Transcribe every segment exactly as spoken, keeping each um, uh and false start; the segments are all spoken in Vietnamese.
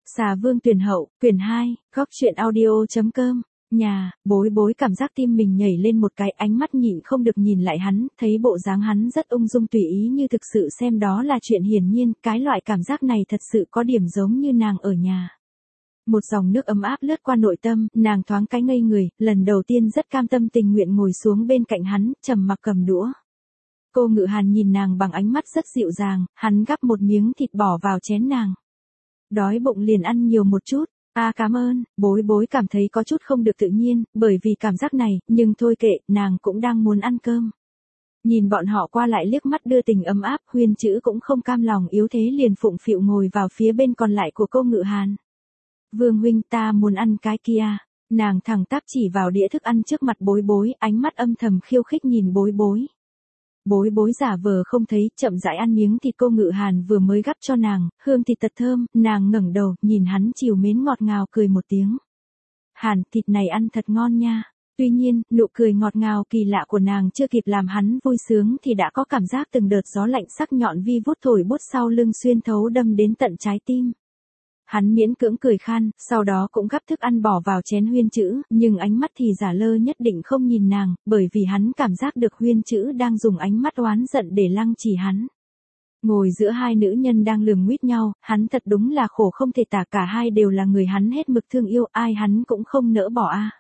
Xà Vương tuyển hậu, quyển hai, góc truyện audio.com, nhà, bối bối cảm giác tim mình nhảy lên một cái, ánh mắt nhịn không được nhìn lại hắn, thấy bộ dáng hắn rất ung dung tùy ý như thực sự xem đó là chuyện hiển nhiên, cái loại cảm giác này thật sự có điểm giống như nàng ở nhà. Một dòng nước ấm áp lướt qua nội tâm, nàng thoáng cái ngây người, lần đầu tiên rất cam tâm tình nguyện ngồi xuống bên cạnh hắn, trầm mặc cầm đũa. Cô Ngự Hàn nhìn nàng bằng ánh mắt rất dịu dàng, hắn gắp một miếng thịt bỏ vào chén nàng. Đói bụng liền ăn nhiều một chút. A à, cảm ơn, bối bối cảm thấy có chút không được tự nhiên, bởi vì cảm giác này, nhưng thôi kệ, nàng cũng đang muốn ăn cơm. Nhìn bọn họ qua lại liếc mắt đưa tình ấm áp, Huyên Chữ cũng không cam lòng yếu thế liền phụng phịu ngồi vào phía bên còn lại của cô Ngự Hàn. Vương huynh, ta muốn ăn cái kia. Nàng thẳng tắp chỉ vào đĩa thức ăn trước mặt bối bối, ánh mắt âm thầm khiêu khích nhìn bối bối. Bối bối giả vờ không thấy, chậm rãi ăn miếng thịt cô Ngự Hàn vừa mới gắp cho nàng, hương thịt thật thơm, nàng ngẩng đầu, nhìn hắn chiều mến ngọt ngào cười một tiếng. Hàn, thịt này ăn thật ngon nha. Tuy nhiên, nụ cười ngọt ngào kỳ lạ của nàng chưa kịp làm hắn vui sướng thì đã có cảm giác từng đợt gió lạnh sắc nhọn vi vút thổi bút sau lưng xuyên thấu đâm đến tận trái tim. Hắn miễn cưỡng cười khan, sau đó cũng gắp thức ăn bỏ vào chén Huyên Chữ, nhưng ánh mắt thì giả lơ nhất định không nhìn nàng, bởi vì hắn cảm giác được Huyên Chữ đang dùng ánh mắt oán giận để lăng trì hắn. Ngồi giữa hai nữ nhân đang lườm nguýt nhau, hắn thật đúng là khổ không thể tả, cả hai đều là người hắn hết mực thương yêu, ai hắn cũng không nỡ bỏ a.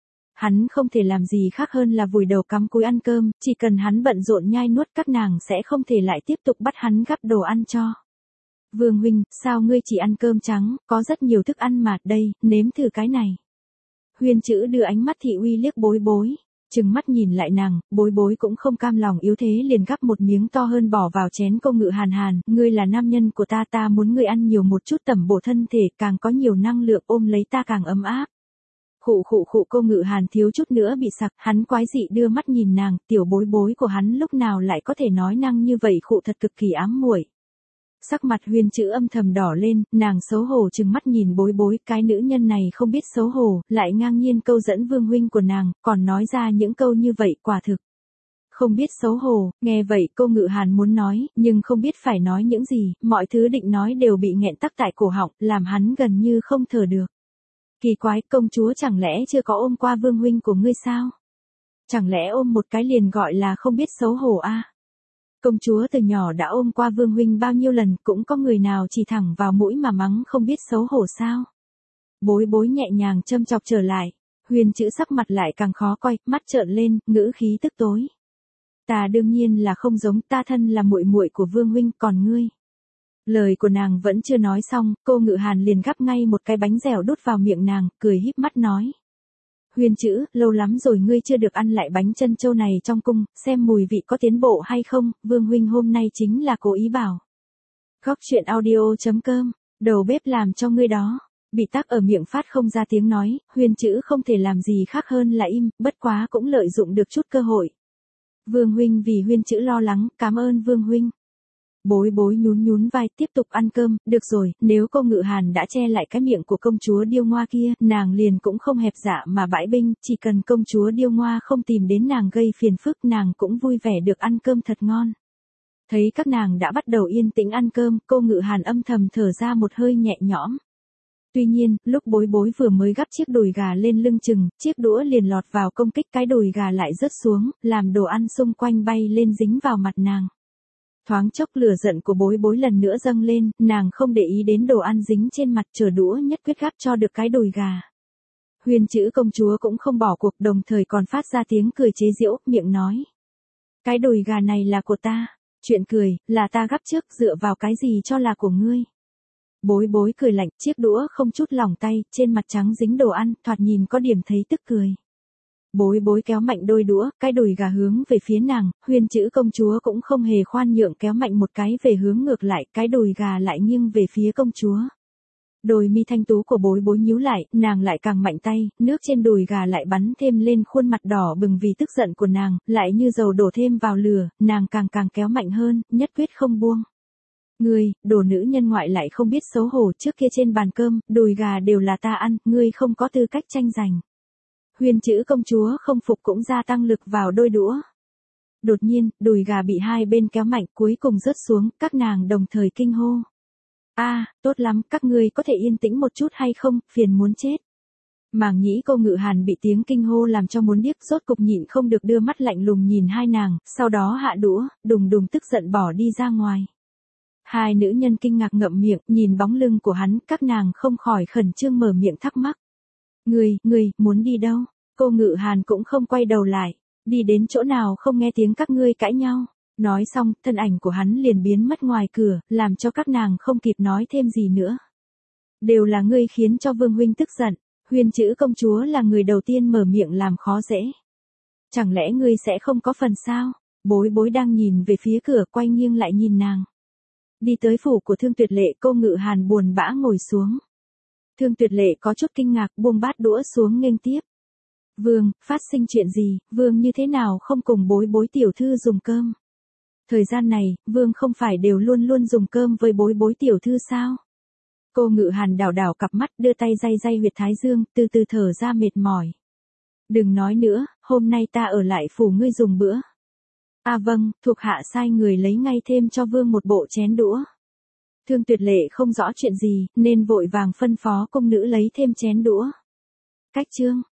Hắn không thể làm gì khác hơn là vùi đầu cắm cúi ăn cơm, chỉ cần hắn bận rộn nhai nuốt các nàng sẽ không thể lại tiếp tục bắt hắn gắp đồ ăn cho. Vương huynh, sao ngươi chỉ ăn cơm trắng, có rất nhiều thức ăn mà, đây, nếm thử cái này. Huyên Chữ đưa ánh mắt thị uy liếc bối bối, chừng mắt nhìn lại nàng, bối bối cũng không cam lòng yếu thế liền gắp một miếng to hơn bỏ vào chén cô Ngự Hàn. Hàn, ngươi là nam nhân của ta, ta muốn ngươi ăn nhiều một chút tẩm bổ thân thể, càng có nhiều năng lượng ôm lấy ta càng ấm áp. Khụ khụ khụ, cô Ngự Hàn thiếu chút nữa bị sặc, hắn quái dị đưa mắt nhìn nàng, tiểu bối bối của hắn lúc nào lại có thể nói năng như vậy, khụ thật cực kỳ ám muội. Sắc mặt Huyên Chữ âm thầm đỏ lên, nàng xấu hổ chừng mắt nhìn bối bối, cái nữ nhân này không biết xấu hổ, lại ngang nhiên câu dẫn vương huynh của nàng, còn nói ra những câu như vậy, quả thực. Không biết xấu hổ, nghe vậy cô Ngự Hàn muốn nói, nhưng không biết phải nói những gì, mọi thứ định nói đều bị nghẹn tắc tại cổ họng, làm hắn gần như không thở được. Kỳ quái, công chúa chẳng lẽ chưa có ôm qua vương huynh của ngươi sao? Chẳng lẽ ôm một cái liền gọi là không biết xấu hổ a? À? Công chúa từ nhỏ đã ôm qua vương huynh bao nhiêu lần, cũng có người nào chỉ thẳng vào mũi mà mắng không biết xấu hổ sao? Bối bối nhẹ nhàng châm chọc trở lại, Huyên Chữ sắc mặt lại càng khó coi, mắt trợn lên, ngữ khí tức tối. Ta đương nhiên là không giống, ta thân là muội muội của vương huynh, còn ngươi. Lời của nàng vẫn chưa nói xong, cô Ngự Hàn liền gắp ngay một cái bánh dẻo đút vào miệng nàng, cười híp mắt nói. Huyên Chữ, lâu lắm rồi ngươi chưa được ăn lại bánh chân châu này trong cung, xem mùi vị có tiến bộ hay không, vương huynh hôm nay chính là cố ý bảo. Góc truyện audio.com, đầu bếp làm cho ngươi đó. Bị tắc ở miệng phát không ra tiếng nói, Huyên Chữ không thể làm gì khác hơn là im, bất quá cũng lợi dụng được chút cơ hội. Vương huynh, vì Huyên Chữ lo lắng, cảm ơn vương huynh. Bối bối nhún nhún vai, tiếp tục ăn cơm, được rồi, nếu cô Ngự Hàn đã che lại cái miệng của công chúa Điêu Ngoa kia, nàng liền cũng không hẹp dạ mà bãi binh, chỉ cần công chúa Điêu Ngoa không tìm đến nàng gây phiền phức, nàng cũng vui vẻ được ăn cơm thật ngon. Thấy các nàng đã bắt đầu yên tĩnh ăn cơm, cô Ngự Hàn âm thầm thở ra một hơi nhẹ nhõm. Tuy nhiên, lúc bối bối vừa mới gắp chiếc đùi gà lên lưng chừng, chiếc đũa liền lọt vào công kích, cái đùi gà lại rớt xuống, làm đồ ăn xung quanh bay lên dính vào mặt nàng. Thoáng chốc lửa giận của bối bối lần nữa dâng lên, nàng không để ý đến đồ ăn dính trên mặt, chờ đũa nhất quyết gắp cho được cái đùi gà. Huyên Chữ công chúa cũng không bỏ cuộc, đồng thời còn phát ra tiếng cười chế giễu, miệng nói. Cái đùi gà này là của ta. Chuyện cười, là ta gắp trước, dựa vào cái gì cho là của ngươi. Bối bối cười lạnh, chiếc đũa không chút lỏng tay, trên mặt trắng dính đồ ăn, thoạt nhìn có điểm thấy tức cười. Bối bối kéo mạnh đôi đũa, cái đùi gà hướng về phía nàng, Huyên Chữ công chúa cũng không hề khoan nhượng, kéo mạnh một cái về hướng ngược lại, cái đùi gà lại nghiêng về phía công chúa. Đôi mi thanh tú của bối bối nhíu lại, nàng lại càng mạnh tay, nước trên đùi gà lại bắn thêm lên khuôn mặt đỏ bừng vì tức giận của nàng, lại như dầu đổ thêm vào lửa, nàng càng càng kéo mạnh hơn, nhất quyết không buông. Ngươi, đồ nữ nhân ngoại lại không biết xấu hổ, trước kia trên bàn cơm, đùi gà đều là ta ăn, ngươi không có tư cách tranh giành. Huyên Chữ công chúa không phục cũng gia tăng lực vào đôi đũa. Đột nhiên, đùi gà bị hai bên kéo mạnh, cuối cùng rớt xuống, các nàng đồng thời kinh hô. A, tốt lắm, các ngươi có thể yên tĩnh một chút hay không, phiền muốn chết. Màng nhĩ Cô Ngự Hàn bị tiếng kinh hô làm cho muốn điếc, rốt cục nhịn không được đưa mắt lạnh lùng nhìn hai nàng, sau đó hạ đũa, đùng đùng tức giận bỏ đi ra ngoài. Hai nữ nhân kinh ngạc ngậm miệng, nhìn bóng lưng của hắn, các nàng không khỏi khẩn trương mở miệng thắc mắc. Người, người, muốn đi đâu? Cô Ngự Hàn cũng không quay đầu lại, đi đến chỗ nào không nghe tiếng các ngươi cãi nhau. Nói xong, thân ảnh của hắn liền biến mất ngoài cửa, làm cho các nàng không kịp nói thêm gì nữa. Đều là ngươi khiến cho Vương huynh tức giận, Huyền Chữ công chúa là người đầu tiên mở miệng làm khó dễ. Chẳng lẽ ngươi sẽ không có phần sao? Bối Bối đang nhìn về phía cửa, quay nghiêng lại nhìn nàng. Đi tới phủ của Thương Tuyệt Lệ, Cô Ngự Hàn buồn bã ngồi xuống. Thương Tuyệt Lệ có chút kinh ngạc, buông bát đũa xuống nghênh tiếp. Vương, phát sinh chuyện gì, Vương như thế nào không cùng Bối Bối tiểu thư dùng cơm? Thời gian này, Vương không phải đều luôn luôn dùng cơm với Bối Bối tiểu thư sao? Cô Ngự Hàn đảo đảo cặp mắt, đưa tay day day huyệt thái dương, từ từ thở ra mệt mỏi. Đừng nói nữa, hôm nay ta ở lại phủ ngươi dùng bữa. À vâng, thuộc hạ sai người lấy ngay thêm cho Vương một bộ chén đũa. Thương Tuyệt Lệ không rõ chuyện gì, nên vội vàng phân phó công nữ lấy thêm chén đũa. Cách chương